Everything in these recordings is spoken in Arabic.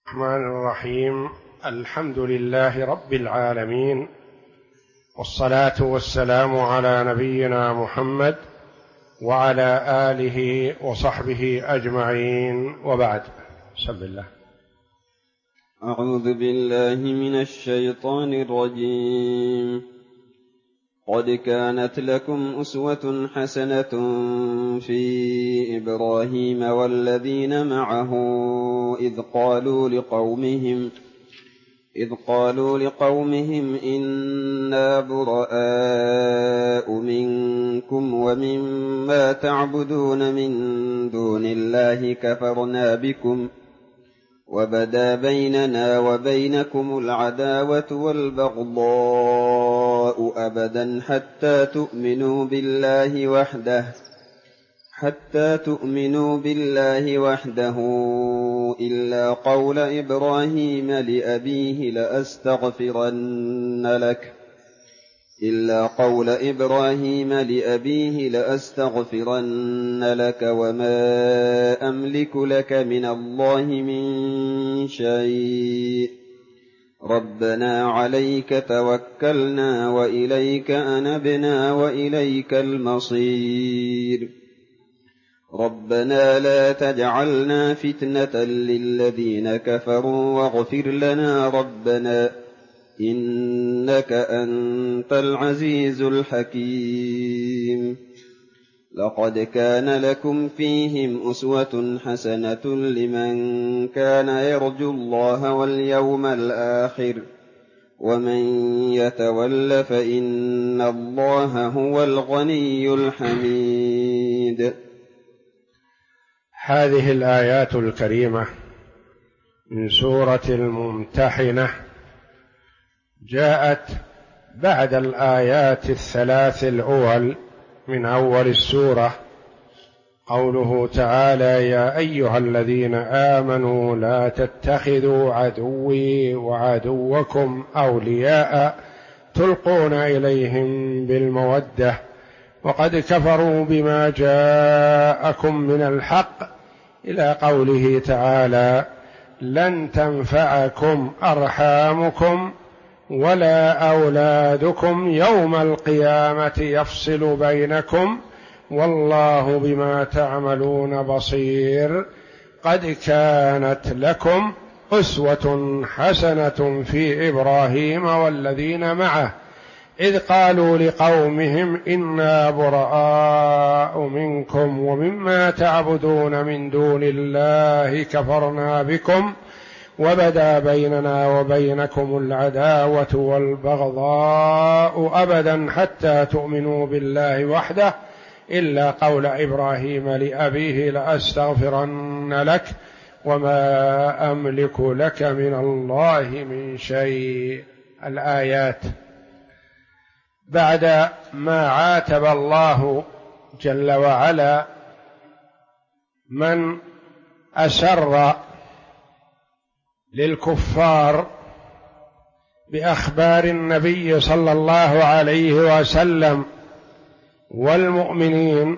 الرحمن الرحيم. الحمد لله رب العالمين، والصلاة والسلام على نبينا محمد وعلى آله وصحبه أجمعين، وبعد. بسم الله. أعوذ بالله من الشيطان الرجيم. قد كانت لكم أسوة حسنة في إبراهيم والذين معه إذ قالوا لقومهم إنا براء منكم ومما تعبدون من دون الله كفرنا بكم وبدا بيننا وبينكم العداوة والبغضاء أبدا حتى تؤمنوا بالله وحده إلا قول إبراهيم لأبيه لأستغفرن لك وما أملك لك من الله من شيء ربنا عليك توكلنا وإليك أنبنا وإليك المصير ربنا لا تجعلنا فتنة للذين كفروا واغفر لنا ربنا إنك أنت العزيز الحكيم. لقد كان لكم فيهم أسوة حسنة لمن كان يرجو الله واليوم الآخر ومن يتول فإن الله هو الغني الحميد. هذه الآيات الكريمة من سورة الممتحنة جاءت بعد الآيات الثلاث الأول من أول السورة، قوله تعالى: يا أيها الذين آمنوا لا تتخذوا عدوي وعدوكم أولياء تلقون إليهم بالمودة وقد كفروا بما جاءكم من الحق، إلى قوله تعالى: لن تنفعكم أرحامكم ولا أولادكم يوم القيامة يفصل بينكم والله بما تعملون بصير. قد كانت لكم أسوة حسنة في إبراهيم والذين معه إذ قالوا لقومهم إنا براء منكم ومما تعبدون من دون الله كفرنا بكم وبدا بيننا وبينكم العداوة والبغضاء أبدا حتى تؤمنوا بالله وحده إلا قول إبراهيم لأبيه لأستغفرن لك وما أملك لك من الله من شيء. الآيات بعد ما عاتب الله جل وعلا من أسر للكفار بأخبار النبي صلى الله عليه وسلم والمؤمنين،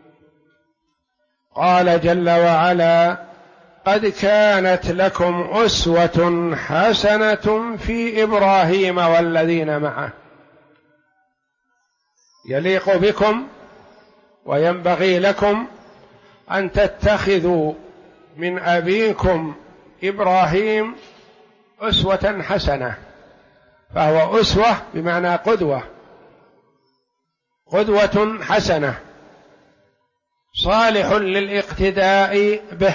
قال جل وعلا: قد كانت لكم أسوة حسنة في إبراهيم والذين معه. يليق بكم وينبغي لكم أن تتخذوا من أبيكم إبراهيم أسوة حسنة، فهو أسوة بمعنى قدوة حسنة صالح للاقتداء به.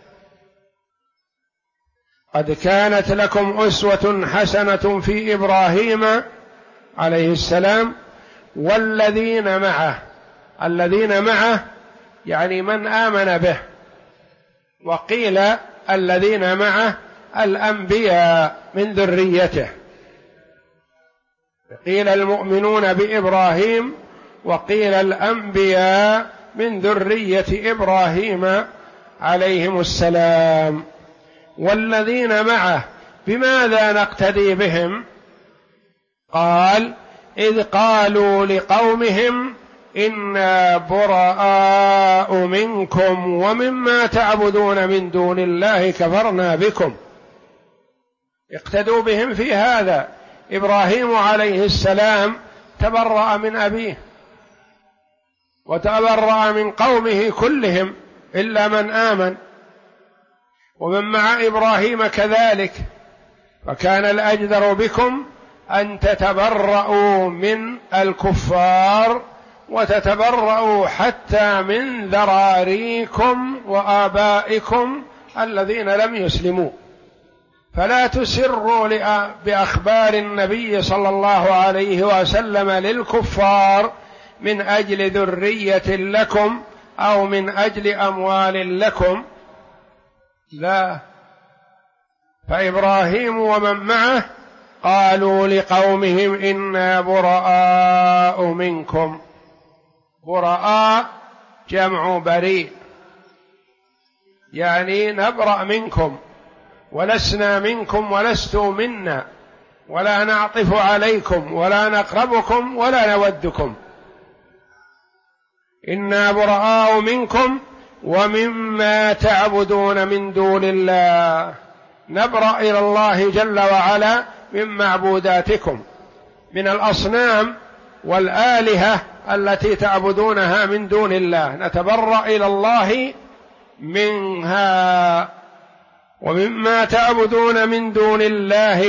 قد كانت لكم أسوة حسنة في إبراهيم عليه السلام والذين معه. الذين معه يعني من آمن به، وقيل الذين معه الأنبياء من ذريته، قيل المؤمنون بإبراهيم وقيل الأنبياء من ذرية إبراهيم عليهم السلام. والذين معه بماذا نقتدي بهم؟ قال: إذ قالوا لقومهم إنا براء منكم ومما تعبدون من دون الله كفرنا بكم اقتدوا بهم في هذا. إبراهيم عليه السلام تبرأ من أبيه وتبرأ من قومه كلهم إلا من آمن، ومن مع إبراهيم كذلك. فكان الأجدر بكم أن تتبرؤوا من الكفار وتتبرؤوا حتى من ذراريكم وآبائكم الذين لم يسلموا، فلا تسروا بأخبار النبي صلى الله عليه وسلم للكفار من أجل ذرية لكم أو من أجل أموال لكم، لا. فإبراهيم ومن معه قالوا لقومهم إنا براء منكم. براء جمع بريء، يعني نبرأ منكم ولسنا منكم ولستم منا، ولا نعطف عليكم ولا نقربكم ولا نودكم. إنا براء منكم ومما تعبدون من دون الله، نبرأ إلى الله جل وعلا من معبوداتكم من الأصنام والآلهة التي تعبدونها من دون الله، نتبرأ إلى الله منها. ومما تعبدون من دون الله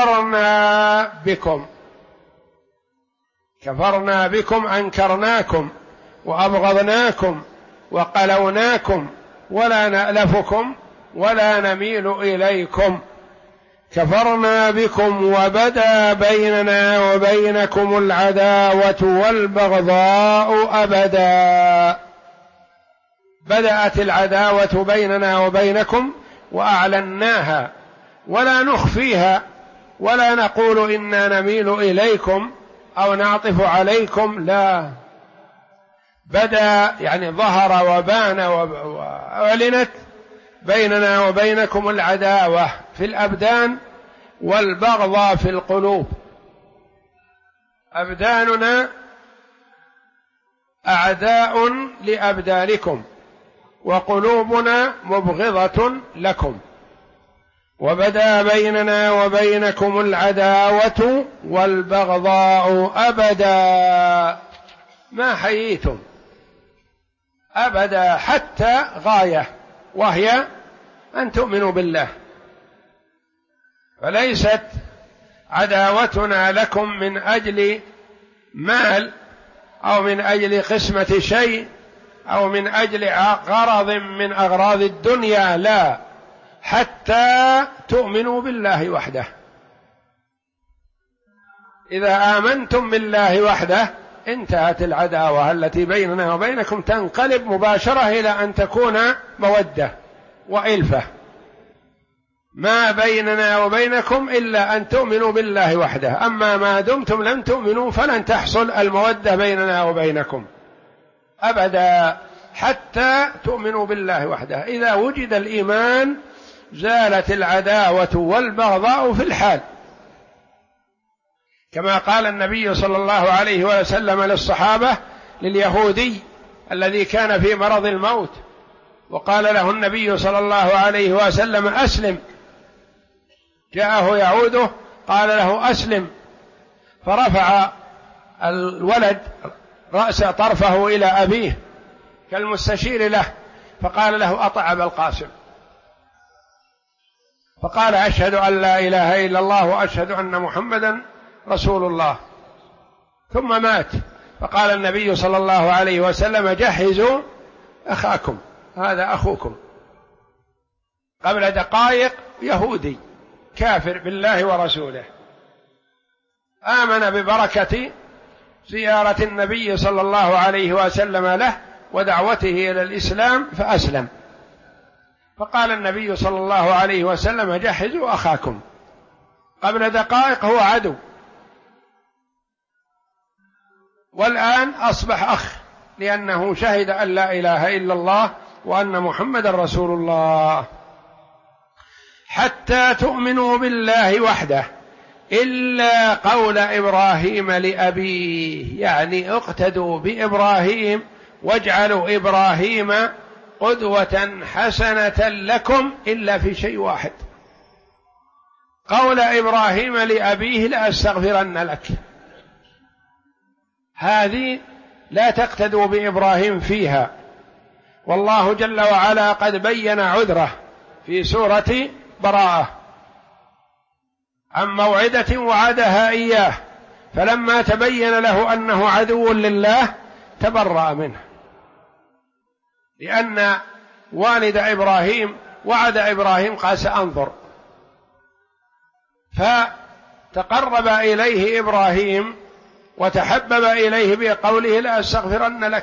كفرنا بكم أنكرناكم وأبغضناكم وقلوناكم ولا نألفكم ولا نميل إليكم. كفرنا بكم وبدا بيننا وبينكم العداوة والبغضاء أبدا. بدأت العداوة بيننا وبينكم وأعلناها ولا نخفيها ولا نقول إنا نميل إليكم أو نعطف عليكم، لا. بدأ يعني ظهر وبان وأعلنت بيننا وبينكم العداوة في الأبدان والبغضاء في القلوب. أبداننا أعداء لأبدانكم وقلوبنا مبغضة لكم. وبدا بيننا وبينكم العداوة والبغضاء أبدا ما حييتم، أبدا حتى غاية، وهي أن تؤمنوا بالله. فليست عداوتنا لكم من أجل مال أو من أجل قسمة شيء أو من أجل غرض من أغراض الدنيا، لا، حتى تؤمنوا بالله وحده. إذا آمنتم بالله وحده انتهت العداوة التي بيننا وبينكم، تنقلب مباشرة إلى أن تكون مودة وإلفة. ما بيننا وبينكم إلا أن تؤمنوا بالله وحده، أما ما دمتم لم تؤمنوا فلن تحصل المودة بيننا وبينكم أبدا حتى تؤمنوا بالله وحده. إذا وجد الإيمان زالت العداوة والبغضاء في الحال، كما قال النبي صلى الله عليه وسلم للصحابة لليهودي الذي كان في مرض الموت، وقال له النبي صلى الله عليه وسلم أسلم، جاءه يعوده قال له أسلم، فرفع الولد رأس طرفه إلى أبيه كالمستشير له، فقال له أطع أبا القاسم، فقال أشهد أن لا إله إلا الله وأشهد أن محمدا رسول الله، ثم مات. فقال النبي صلى الله عليه وسلم جهزوا أخاكم، هذا أخوكم. قبل دقائق يهودي كافر بالله ورسوله آمن ببركة زيارة النبي صلى الله عليه وسلم له ودعوته إلى الإسلام فأسلم. فقال النبي صلى الله عليه وسلم جهزوا أخاكم. قبل دقائق هو عدو، والآن أصبح أخ، لأنه شهد أن لا إله إلا الله وأن محمد رسول الله. حتى تؤمنوا بالله وحده إلا قول إبراهيم لأبيه، يعني اقتدوا بإبراهيم واجعلوا إبراهيم قدوة حسنة لكم إلا في شيء واحد، قول إبراهيم لأبيه لأستغفرن لك، هذه لا تقتدوا بإبراهيم فيها، والله جل وعلا قد بين عذره في سورة براءة عن موعدة وعدها إياه، فلما تبين له أنه عدو لله تبرأ منه، لأن والد إبراهيم وعد إبراهيم قال سأنظر، فتقرب إليه إبراهيم وتحبب إليه بقوله لأستغفرن لك،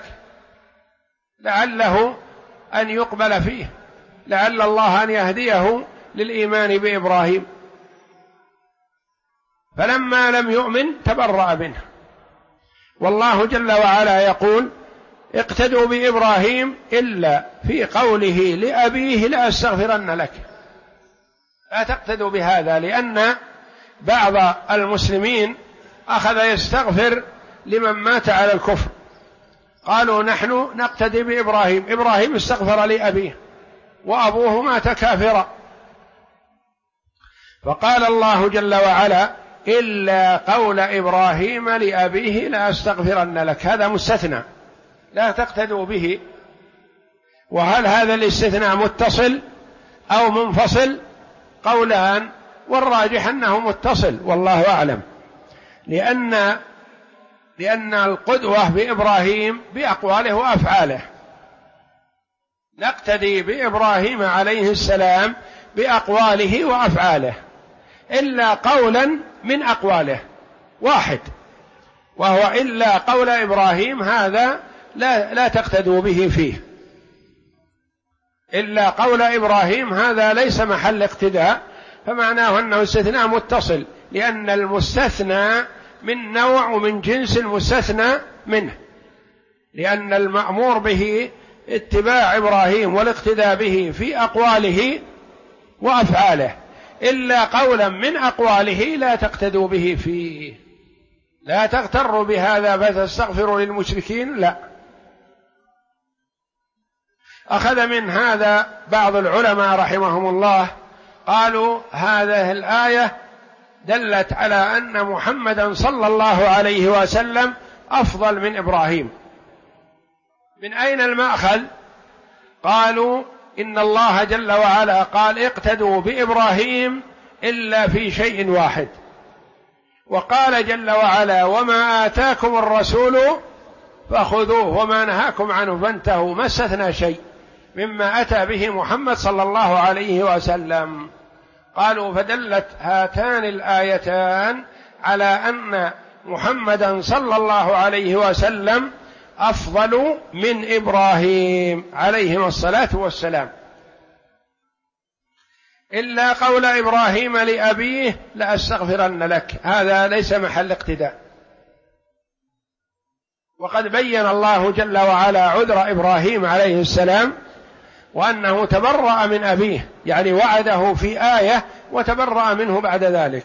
لعله أن يقبل فيه، لعل الله أن يهديه للإيمان بإبراهيم، فلما لم يؤمن تبرأ منه. والله جل وعلا يقول اقتدوا بإبراهيم إلا في قوله لأبيه لأستغفرن لك، لا تقتدوا بهذا، لأن بعض المسلمين أخذ يستغفر لمن مات على الكفر، قالوا نحن نقتدي بإبراهيم، إبراهيم استغفر لأبيه وأبوه مات كافرا، فقال الله جل وعلا إلا قول إبراهيم لأبيه لأستغفرن لك، هذا مستثنى لا تقتدوا به. وهل هذا الاستثناء متصل أو منفصل؟ قولان، والراجح أنه متصل والله أعلم، لأن القدوة بإبراهيم بأقواله وأفعاله، نقتدي بإبراهيم عليه السلام بأقواله وأفعاله، إلا قولا من أقواله واحد، وهو إلا قول إبراهيم، هذا لا تقتدوا به فيه، إلا قول إبراهيم هذا ليس محل اقتداء، فمعناه أنه استثناء متصل، لأن المستثنى من نوع ومن جنس المستثنى منه، لأن المأمور به اتباع إبراهيم والاقتداء به في أقواله وأفعاله، إلا قولا من أقواله لا تقتدوا به فيه، لا تغتروا بهذا فتستغفروا للمشركين، لا. أخذ من هذا بعض العلماء رحمهم الله، قالوا هذه الآية دلت على أن محمدا صلى الله عليه وسلم أفضل من إبراهيم. من أين المأخذ؟ قالوا إن الله جل وعلا قال اقتدوا بإبراهيم إلا في شيء واحد، وقال جل وعلا وما آتاكم الرسول فخذوه وما نهاكم عنه فانتهوا، ما استثنى شيء مما أتى به محمد صلى الله عليه وسلم. قالوا فدلت هاتان الآيتان على أن محمدا صلى الله عليه وسلم أفضل من إبراهيم عليهما الصلاة والسلام. إلا قول إبراهيم لأبيه لأستغفرن لك، هذا ليس محل اقتداء، وقد بين الله جل وعلا عذر إبراهيم عليه السلام، وأنه تبرأ من أبيه، يعني وعده في آية وتبرأ منه بعد ذلك،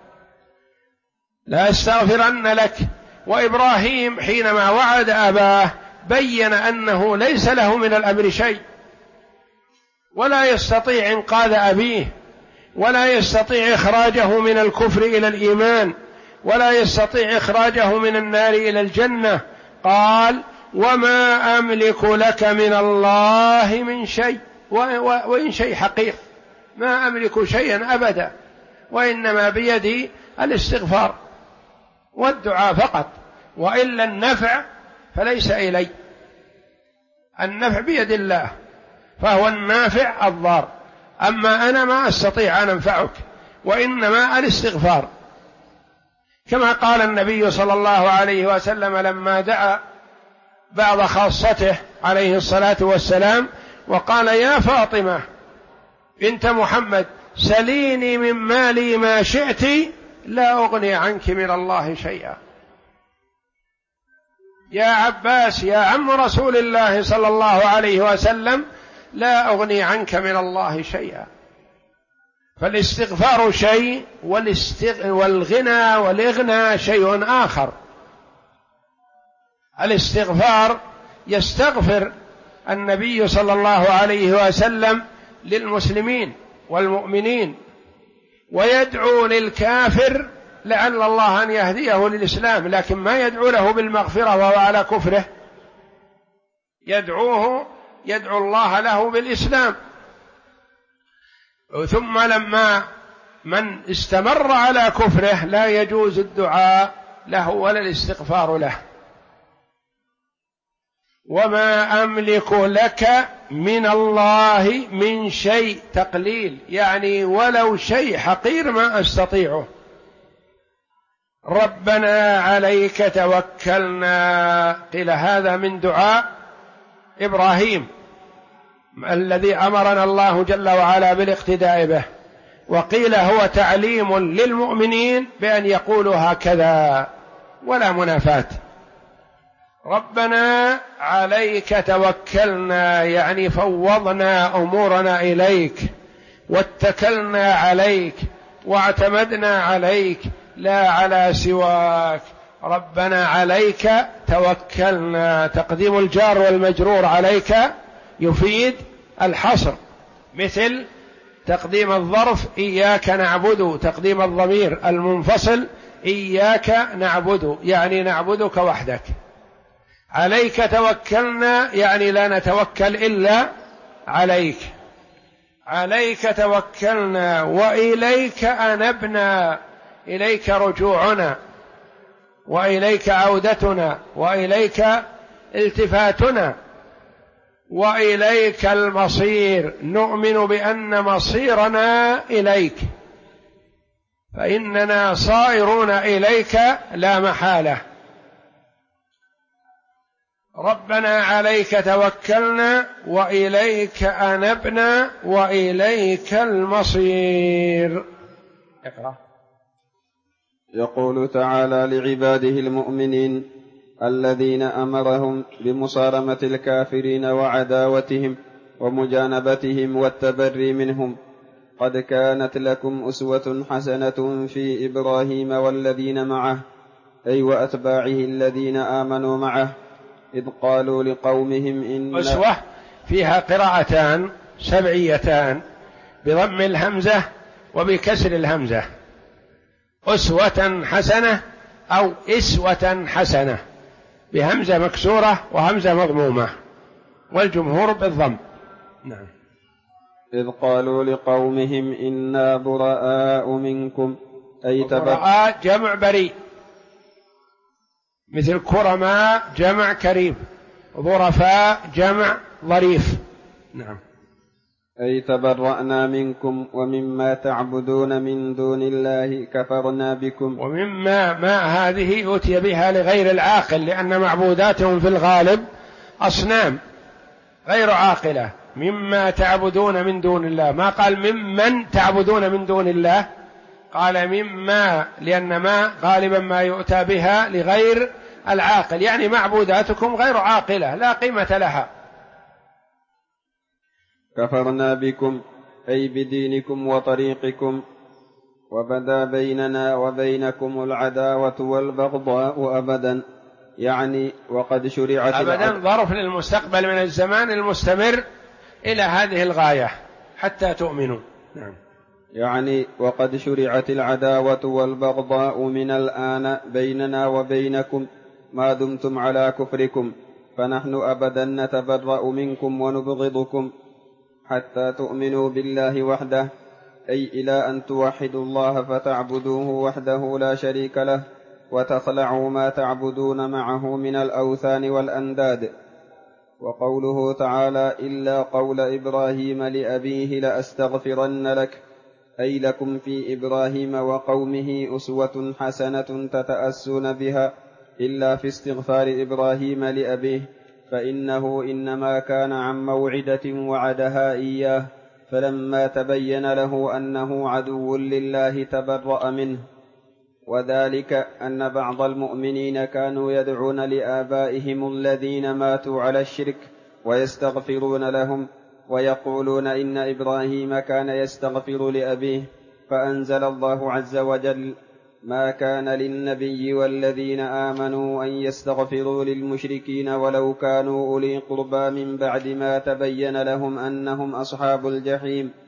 لا أستغفرن لك. وإبراهيم حينما وعد أباه بين أنه ليس له من الأمر شيء، ولا يستطيع إنقاذ أبيه، ولا يستطيع إخراجه من الكفر إلى الإيمان، ولا يستطيع إخراجه من النار إلى الجنة. قال وما أملك لك من الله من شيء، وإن شيء حقير، ما أملك شيئا أبدا، وإنما بيدي الاستغفار والدعاء فقط، وإلا النفع فليس إلي، النفع بيد الله، فهو النافع الضار، أما أنا ما أستطيع أن أنفعك، وإنما الاستغفار. كما قال النبي صلى الله عليه وسلم لما دعا بعض خاصته عليه الصلاة والسلام وقال يا فاطمة بنت محمد سليني من مالي ما شئت لا أغني عنك من الله شيئا. يا عباس يا عم رسول الله صلى الله عليه وسلم لا أغني عنك من الله شيئا. فالاستغفار شيء والغنى والإغنى شيء آخر. الاستغفار يستغفر النبي صلى الله عليه وسلم للمسلمين والمؤمنين، ويدعو للكافر لعل الله أن يهديه للإسلام، لكن ما يدعو له بالمغفرة وهو على كفره، يدعو الله له بالإسلام. ثم لما من استمر على كفره لا يجوز الدعاء له ولا الاستغفار له. وما أملك لك من الله من شيء، تقليل يعني ولو شيء حقير ما أستطيعه. ربنا عليك توكلنا، قيل هذا من دعاء إبراهيم الذي أمرنا الله جل وعلا بالاقتداء به، وقيل هو تعليم للمؤمنين بأن يقولوا هكذا ولا منافاة. ربنا عليك توكلنا يعني فوضنا أمورنا إليك واتكلنا عليك واعتمدنا عليك لا على سواك. ربنا عليك توكلنا، تقديم الجار والمجرور عليك يفيد الحصر، مثل تقديم الظرف إياك نعبد، تقديم الضمير المنفصل إياك نعبد يعني نعبدك وحدك. عليك توكلنا يعني لا نتوكل إلا عليك. عليك توكلنا وإليك أنبنا، إليك رجوعنا وإليك عودتنا وإليك التفاتنا وإليك المصير. نؤمن بأن مصيرنا إليك، فإننا صائرون إليك لا محالة. ربنا عليك توكلنا وإليك أنبنا وإليك المصير. اقرأ. يقول تعالى لعباده المؤمنين الذين أمرهم بمصارمة الكافرين وعداوتهم ومجانبتهم والتبري منهم: قد كانت لكم أسوة حسنة في إبراهيم والذين معه، أي وأتباعه الذين آمنوا معه، إذ قالوا لقومهم إن أسوة فيها قراءتان سبعيتان بضم الهمزة وبكسر الهمزة، أسوة حسنة أو إسوة حسنة بهمزة مكسورة وهمزة مضمومة، والجمهور بالضم. نعم. إذ قالوا لقومهم إنا براء منكم، أي براء جمع بريء، مثل كرماء جمع كريم، ظرفاء جمع ظريف. نعم. أي تبرأنا منكم ومما تعبدون من دون الله كفرنا بكم. ومما ما هذه أتي بها لغير العاقل، لأن معبوداتهم في الغالب أصنام غير عاقلة. مما تعبدون من دون الله، ما قال ممن تعبدون من دون الله، قال مما، لأن ما غالبا ما يؤتى بها لغير العاقل، يعني معبوداتكم غير عاقلة لا قيمة لها. كفرنا بكم أي بدينكم وطريقكم، وبدا بيننا وبينكم العداوة والبغضاء أبدا، يعني وقد شرعت أبدا ظرف للمستقبل من الزمان المستمر إلى هذه الغاية حتى تؤمنوا. نعم. يعني وقد شرعت العداوة والبغضاء من الآن بيننا وبينكم ما دمتم على كفركم، فنحن أبدا نتبرأ منكم ونبغضكم حتى تؤمنوا بالله وحده، أي إلى أن توحدوا الله فتعبدوه وحده لا شريك له، وتخلعوا ما تعبدون معه من الأوثان والأنداد. وقوله تعالى: إلا قول إبراهيم لأبيه لأستغفرن لك، أي لكم في إبراهيم وقومه أسوة حسنة تتأسون بها، إلا في استغفار إبراهيم لأبيه، فإنه إنما كان عن موعدة وعدها إياه، فلما تبين له أنه عدو لله تبرأ منه. وذلك أن بعض المؤمنين كانوا يدعون لآبائهم الذين ماتوا على الشرك ويستغفرون لهم، ويقولون إن إبراهيم كان يستغفر لأبيه، فأنزل الله عز وجل: ما كان للنبي والذين آمنوا أن يستغفروا للمشركين ولو كانوا أولي قربى من بعد ما تبين لهم أنهم أصحاب الجحيم،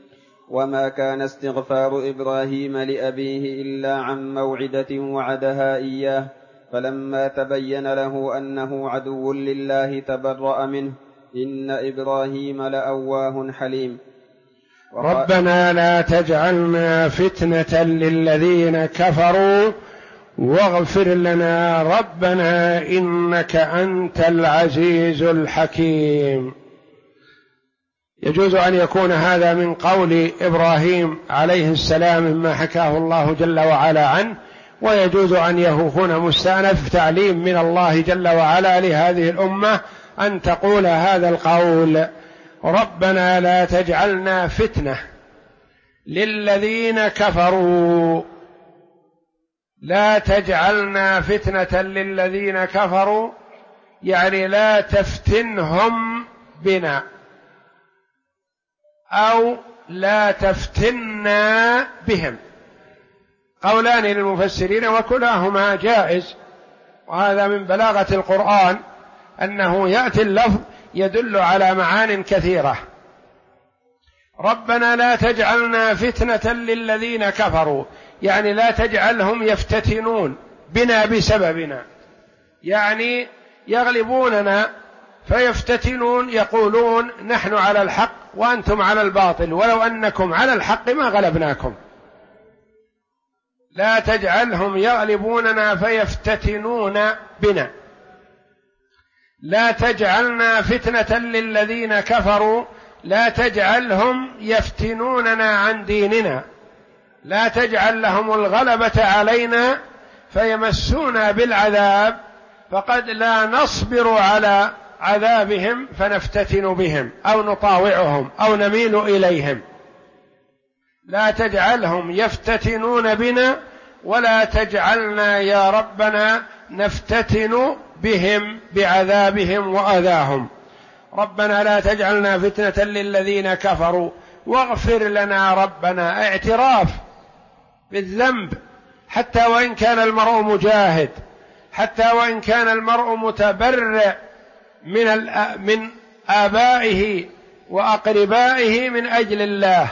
وما كان استغفار إبراهيم لأبيه إلا عن موعدة وعدها إياه فلما تبين له أنه عدو لله تبرأ منه إن إبراهيم لأواه حليم. ربنا لا تجعلنا فتنة للذين كفروا واغفر لنا ربنا إنك أنت العزيز الحكيم. يجوز أن يكون هذا من قول إبراهيم عليه السلام مما حكاه الله جل وعلا عنه، ويجوز أن يكون مستأنف تعليم من الله جل وعلا لهذه الأمة أن تقول هذا القول: ربنا لا تجعلنا فتنة للذين كفروا، لا تجعلنا فتنة للذين كفروا، يعني لا تفتنهم بنا أو لا تفتنا بهم. قولان للمفسرين وكلاهما جائز، وهذا من بلاغة القرآن أنه يأتي اللفظ يدل على معان كثيرة. ربنا لا تجعلنا فتنة للذين كفروا، يعني لا تجعلهم يفتتنون بنا بسببنا، يعني يغلبوننا فيفتتنون، يقولون نحن على الحق وأنتم على الباطل، ولو أنكم على الحق ما غلبناكم. لا تجعلهم يغلبوننا فيفتتنون بنا، لا تجعلنا فتنة للذين كفروا، لا تجعلهم يفتنوننا عن ديننا، لا تجعل لهم الغلبة علينا فيمسونا بالعذاب، فقد لا نصبر على عذابهم فنفتتن بهم أو نطاوعهم أو نميل إليهم. لا تجعلهم يفتتنون بنا ولا تجعلنا يا ربنا نفتتن بهم بعذابهم وأذاهم. ربنا لا تجعلنا فتنة للذين كفروا واغفر لنا ربنا، اعتراف بالذنب حتى وإن كان المرء مجاهد، حتى وإن كان المرء متبرئ من آبائه وأقربائه من أجل الله،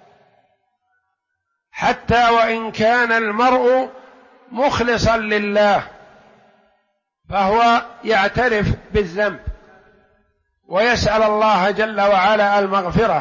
حتى وإن كان المرء مخلصا لله فهو يعترف بالذنب ويسأل الله جل وعلا المغفرة،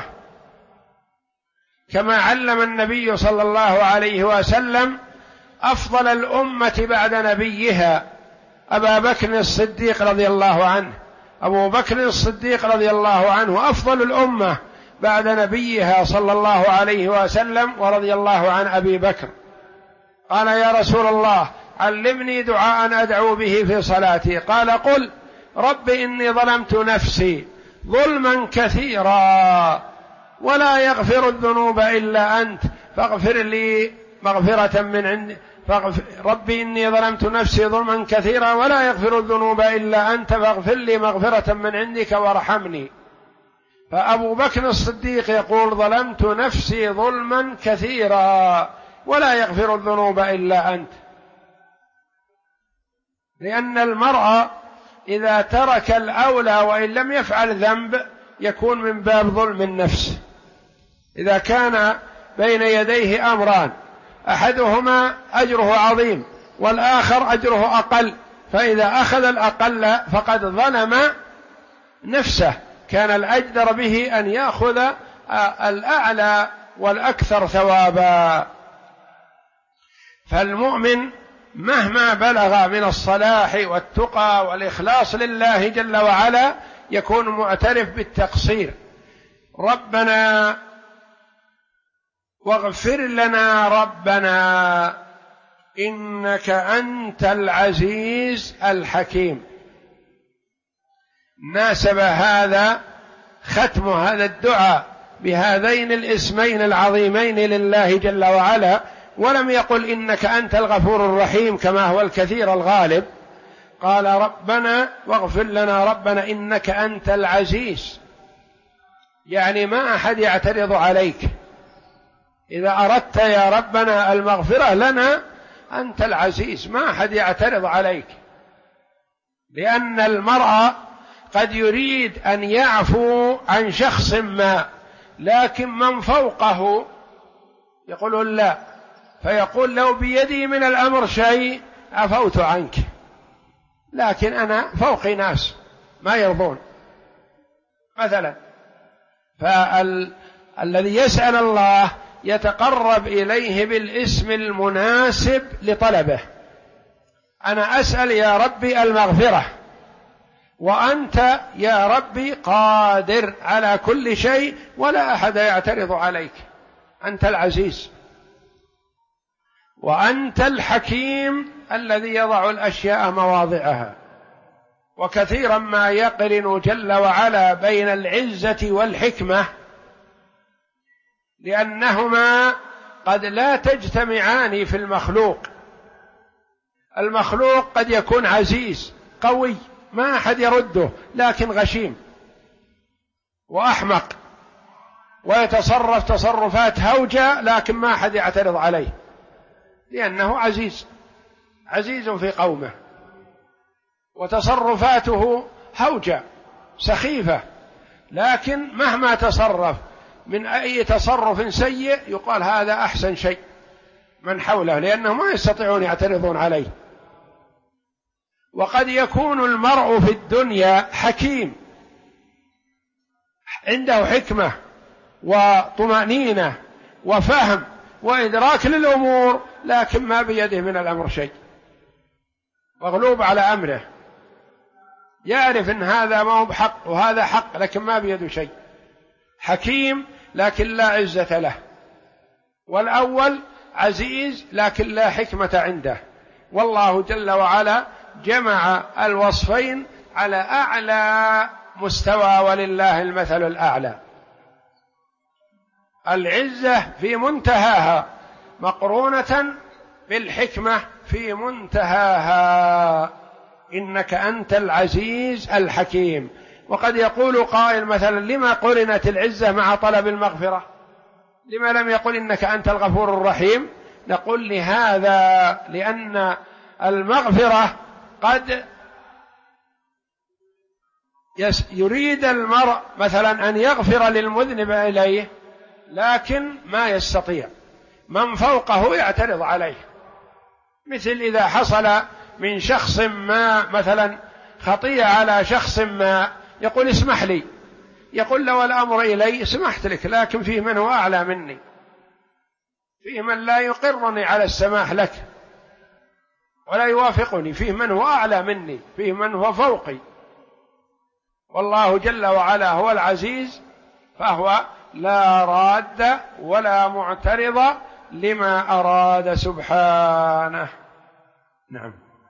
كما علم النبي صلى الله عليه وسلم أفضل الأمة بعد نبيها أبا بكر الصديق رضي الله عنه. أبو بكر الصديق رضي الله عنه أفضل الأمة بعد نبيها صلى الله عليه وسلم، ورضي الله عن أبي بكر. قال: يا رسول الله علمني دعاء أدعو به في صلاتي. قال: قل رب إني ظلمت نفسي ظلما كثيرا ولا يغفر الذنوب إلا أنت فاغفر لي مغفرة من عندك، ربي إني ظلمت نفسي ظلما كثيرا ولا يغفر الذنوب إلا أنت فاغفر لي مغفرة من عندك وارحمني. فأبو بكر الصديق يقول: ظلمت نفسي ظلما كثيرا ولا يغفر الذنوب إلا أنت، لأن المرء إذا ترك الأولى وإن لم يفعل ذنب يكون من باب ظلم النفس. إذا كان بين يديه أمران أحدهما أجره عظيم والآخر أجره أقل، فإذا أخذ الأقل فقد ظلم نفسه، كان الأجدر به أن يأخذ الأعلى والأكثر ثوابا. فالمؤمن مهما بلغ من الصلاح والتقى والإخلاص لله جل وعلا يكون معترف بالتقصير. ربنا واغفر لنا ربنا إنك أنت العزيز الحكيم. ناسب هذا ختم هذا الدعاء بهذين الاسمين العظيمين لله جل وعلا، ولم يقل إنك أنت الغفور الرحيم كما هو الكثير الغالب. قال: ربنا واغفر لنا ربنا إنك أنت العزيز، يعني ما أحد يعترض عليك. إذا أردت يا ربنا المغفرة لنا أنت العزيز، ما أحد يعترض عليك، لأن المرء قد يريد أن يعفو عن شخص ما لكن من فوقه يقول لا، فيقول لو بيدي من الأمر شيء عفوت عنك، لكن أنا فوقي ناس ما يرضون مثلا. فالذي يسأل الله يتقرب إليه بالاسم المناسب لطلبه. أنا أسأل يا ربي المغفرة، وأنت يا ربي قادر على كل شيء ولا أحد يعترض عليك، أنت العزيز وأنت الحكيم الذي يضع الأشياء مواضعها. وكثيرا ما يقرن جل وعلا بين العزة والحكمة، لأنهما قد لا تجتمعان في المخلوق. المخلوق قد يكون عزيز قوي ما أحد يرده، لكن غشيم وأحمق ويتصرف تصرفات هوجة، لكن ما أحد يعترض عليه لأنه عزيز في قومه، وتصرفاته هوجة سخيفة، لكن مهما تصرف من أي تصرف سيء يقال هذا أحسن شيء من حوله، لأنه ما يستطيعون يعترضون عليه. وقد يكون المرء في الدنيا حكيم عنده حكمة وطمأنينة وفهم وإدراك للأمور، لكن ما بيده من الأمر شيء، مغلوب على أمره، يعرف أن هذا ما هو بحق وهذا حق، لكن ما بيده شيء. حكيم لكن لا عزة له، والأول عزيز لكن لا حكمة عنده. والله جل وعلا جمع الوصفين على أعلى مستوى، ولله المثل الأعلى. العزة في منتهاها مقرونة بالحكمة في منتهاها، إنك أنت العزيز الحكيم. وقد يقول قائل مثلا لما قرنت العزة مع طلب المغفرة؟ لما لم يقل إنك أنت الغفور الرحيم؟ نقول لهذا لأن المغفرة قد يريد المرء مثلا أن يغفر للمذنب إليه، لكن ما يستطيع، من فوقه يعترض عليه. مثل إذا حصل من شخص ما مثلا خطيئة على شخص ما، يقول اسمح لي، يقول لو الأمر إلي سمحت لك، لكن فيه من هو أعلى مني، فيه من لا يقرني على السماح لك ولا يوافقني، فيه من هو أعلى مني، فيه من هو فوقي. والله جل وعلا هو العزيز، فهو لا راد ولا معترض لما أراد سبحانه. نعم.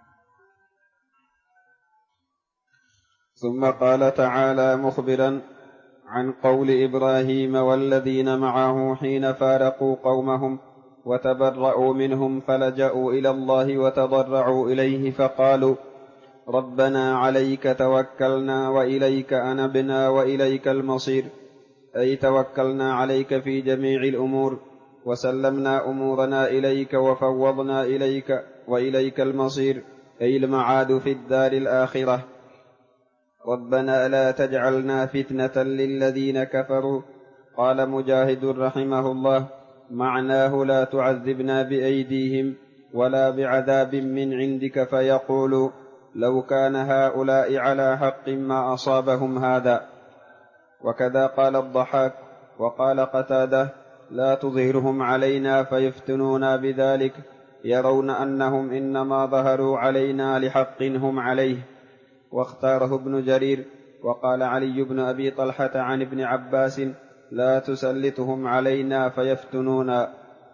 ثم قال تعالى مخبرا عن قول إبراهيم والذين معه حين فارقوا قومهم وتبرأوا منهم فلجأوا إلى الله وتضرعوا إليه فقالوا ربنا عليك توكلنا وإليك أنبنا وإليك المصير، أي توكلنا عليك في جميع الأمور وسلمنا أمورنا إليك وفوضنا إليك وإليك المصير، أي المعاد في الدار الآخرة. ربنا لا تجعلنا فتنة للذين كفروا. قال مجاهد رحمه الله معناه لا تعذبنا بأيديهم ولا بعذاب من عندك فيقولوا لو كان هؤلاء على حق ما أصابهم هذا. وكذا قال الضحاك. وقال قتادة لا تظهرهم علينا فيفتنونا بذلك، يرون أنهم إنما ظهروا علينا لحق هم عليه. واختاره ابن جرير. وقال علي بن أبي طلحة عن ابن عباس لا تسلطهم علينا فيفتنونا.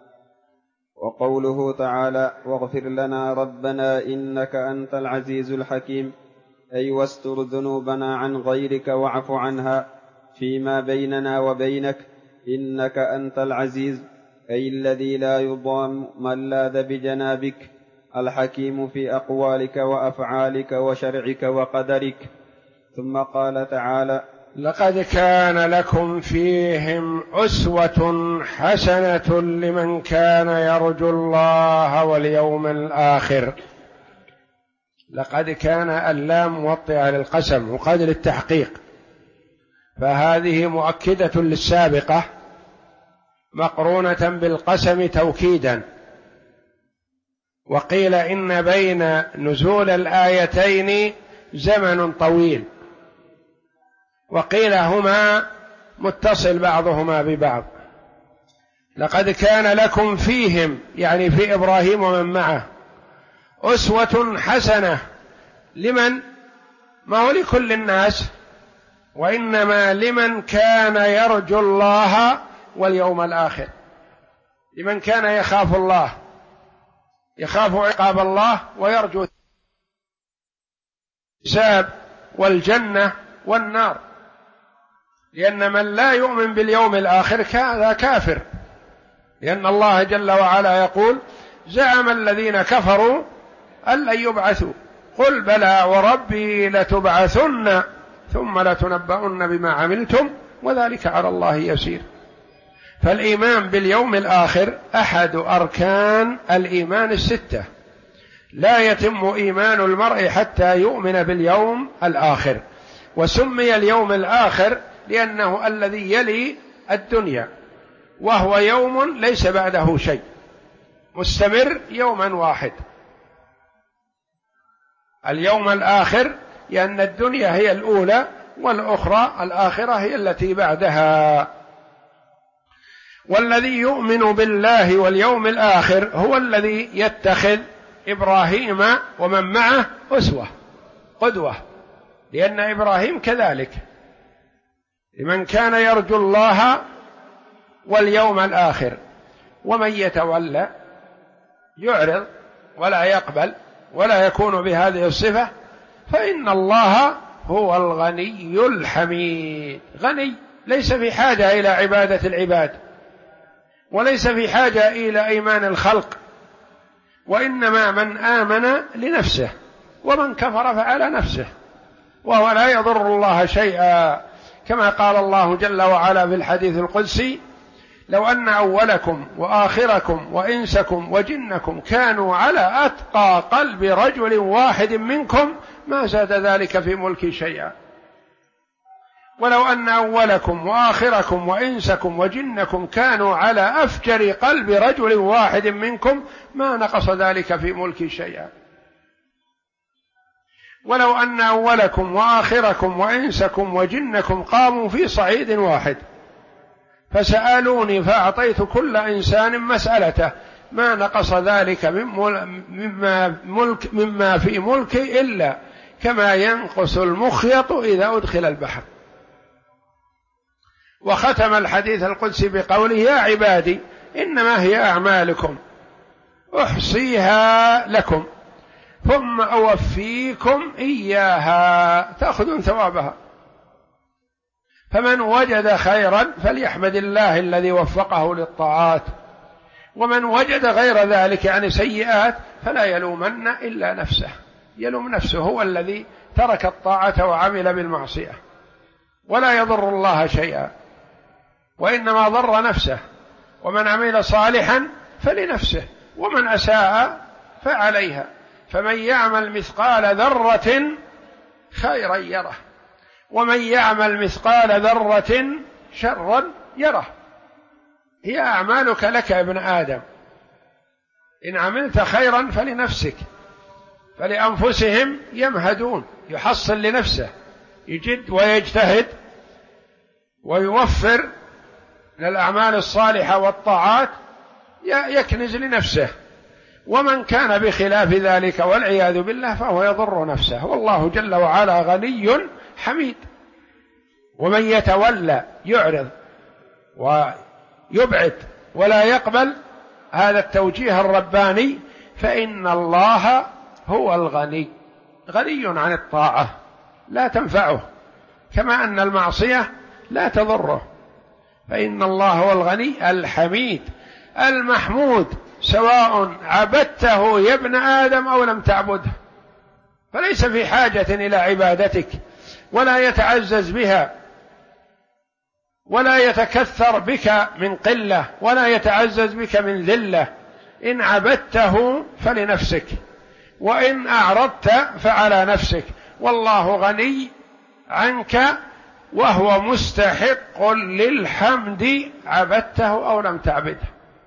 وقوله تعالى واغفر لنا ربنا إنك أنت العزيز الحكيم، أي واستر ذنوبنا عن غيرك واعف عنها فيما بيننا وبينك، إنك أنت العزيز، أي الذي لا يضام من لاذ بجنابك، الحكيم في أقوالك وأفعالك وشرعك وقدرك. ثم قال تعالى لقد كان لكم فيهم أسوة حسنة لمن كان يرجو الله واليوم الآخر. لقد كان اللام موطئة للقسم وقد للتحقيق، فهذه مؤكدة للسابقة مقرونة بالقسم توكيدا. وقيل إن بين نزول الآيتين زمن طويل، وقيل هما متصل بعضهما ببعض. لقد كان لكم فيهم، يعني في إبراهيم ومن معه، أسوة حسنة. لمن؟ ما هو لكل الناس، وإنما لمن كان يرجو الله واليوم الآخر، لمن كان يخاف الله، يخاف عقاب الله ويرجو الحساب والجنة والنار. لأن من لا يؤمن باليوم الآخر هذا كافر، لأن الله جل وعلا يقول: زعم الذين كفروا أن لن يبعثوا قل بلى وربي لتبعثن ثم لتنبؤن بما عملتم وذلك على الله يسير. فالإيمان باليوم الآخر أحد أركان الإيمان الستة، لا يتم إيمان المرء حتى يؤمن باليوم الآخر. وسمي اليوم الآخر لأنه الذي يلي الدنيا، وهو يوم ليس بعده شيء، مستمر يوما واحد. اليوم الآخر لأن الدنيا هي الأولى والأخرى الآخرة هي التي بعدها. والذي يؤمن بالله واليوم الآخر هو الذي يتخذ إبراهيم ومن معه أسوة قدوة، لأن إبراهيم كذلك لمن كان يرجو الله واليوم الآخر. ومن يتولى يعرض ولا يقبل ولا يكون بهذه الصفة فإن الله هو الغني الحميد. غني، ليس في حاجة إلى عبادة العباد، وليس في حاجة إلى إيمان الخلق، وإنما من آمن لنفسه ومن كفر فعلى نفسه، وهو لا يضر الله شيئا، كما قال الله جل وعلا في الحديث القدسي: لو أن أولكم وآخركم وإنسكم وجنكم كانوا على أتقى قلب رجل واحد منكم ما زاد ذلك في ملكي شيئا. ولو أن أولكم وآخركم وإنسكم وجنكم كانوا على أفجر قلب رجل واحد منكم ما نقص ذلك في ملكي شيئا. ولو أن أولكم وآخركم وإنسكم وجنكم قاموا في صعيد واحد فسألوني فأعطيت كل إنسان مسألته ما نقص ذلك مما في ملكي إلا كما ينقص المخيط إذا أدخل البحر. وختم الحديث القدسي بقوله: يا عبادي إنما هي أعمالكم أحصيها لكم ثم أوفيكم إياها تأخذون ثوابها. فمن وجد خيرا فليحمد الله الذي وفقه للطاعات، ومن وجد غير ذلك يعني سيئات فلا يلومن إلا نفسه، يلوم نفسه، هو الذي ترك الطاعة وعمل بالمعصية، ولا يضر الله شيئا وإنما ضر نفسه. ومن عمل صالحا فلنفسه ومن أساء فعليها. فمن يعمل مثقال ذرة خيرا يره ومن يعمل مثقال ذرة شرا يره. هي أعمالك لك يا ابن آدم، إن عملت خيرا فلنفسك، فلأنفسهم يمهدون، يحصل لنفسه، يجد ويجتهد ويوفر للأعمال الصالحة والطاعات، يكنز لنفسه. ومن كان بخلاف ذلك والعياذ بالله فهو يضر نفسه، والله جل وعلا غني حميد. ومن يتولى يعرض ويبعد ولا يقبل هذا التوجيه الرباني فإن الله هو الغني، غني عن الطاعة لا تنفعه، كما أن المعصية لا تضره. فإن الله هو الغني الحميد المحمود، سواء عبدته يا ابن آدم أو لم تعبده، فليس في حاجة إلى عبادتك ولا يتعزز بها ولا يتكثر بك من قلة ولا يتعزز بك من ذلة. إن عبدته فلنفسك وإن أعرضت فعلى نفسك، والله غني عنك وهو مستحق للحمد عبدته أو لم تعبده،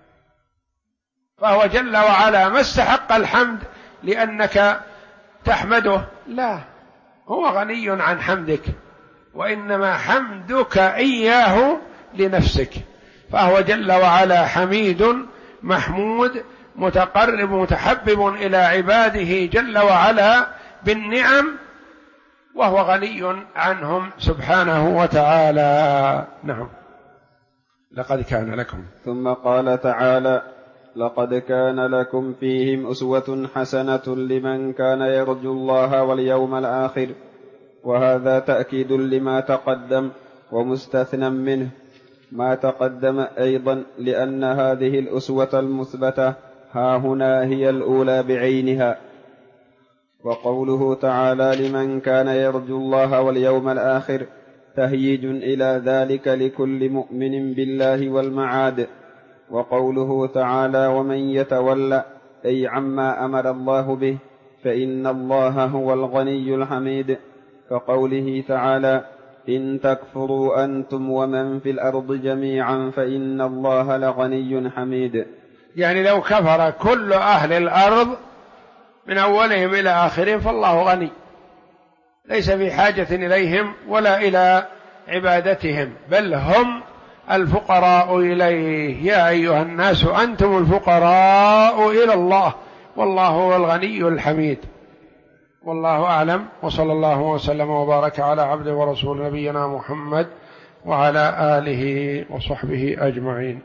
فهو جل وعلا ما استحق الحمد لأنك تحمده، لا، هو غني عن حمدك، وإنما حمدك إياه لنفسك، فهو جل وعلا حميد محمود متقرب متحبب إلى عباده جل وعلا بالنعم، وهو غني عنهم سبحانه وتعالى. نعم. لقد كان لكم. ثم قال تعالى: لقد كان لكم فيهم أسوة حسنة لمن كان يرجو الله واليوم الآخر. وهذا تأكيد لما تقدم ومستثنى منه ما تقدم أيضا، لأن هذه الأسوة المثبتة ها هنا هي الأولى بعينها. وقوله تعالى: لمن كان يرجو الله واليوم الآخر تهييج إلى ذلك لكل مؤمن بالله والمعاد. وقوله تعالى: ومن يتولى أي عما أمر الله به فإن الله هو الغني الحميد، كقوله تعالى: إن تكفروا أنتم ومن في الأرض جميعا فإن الله لغني حميد. يعني لو كفر كل أهل الأرض من أولهم إلى آخرهم فالله غني، ليس في حاجة إليهم ولا إلى عبادتهم، بل هم الفقراء إليه. يا أيها الناس أنتم الفقراء إلى الله والله هو الغني الحميد. والله أعلم، وصلى الله وسلم وبارك على عبده ورسول نبينا محمد وعلى آله وصحبه أجمعين.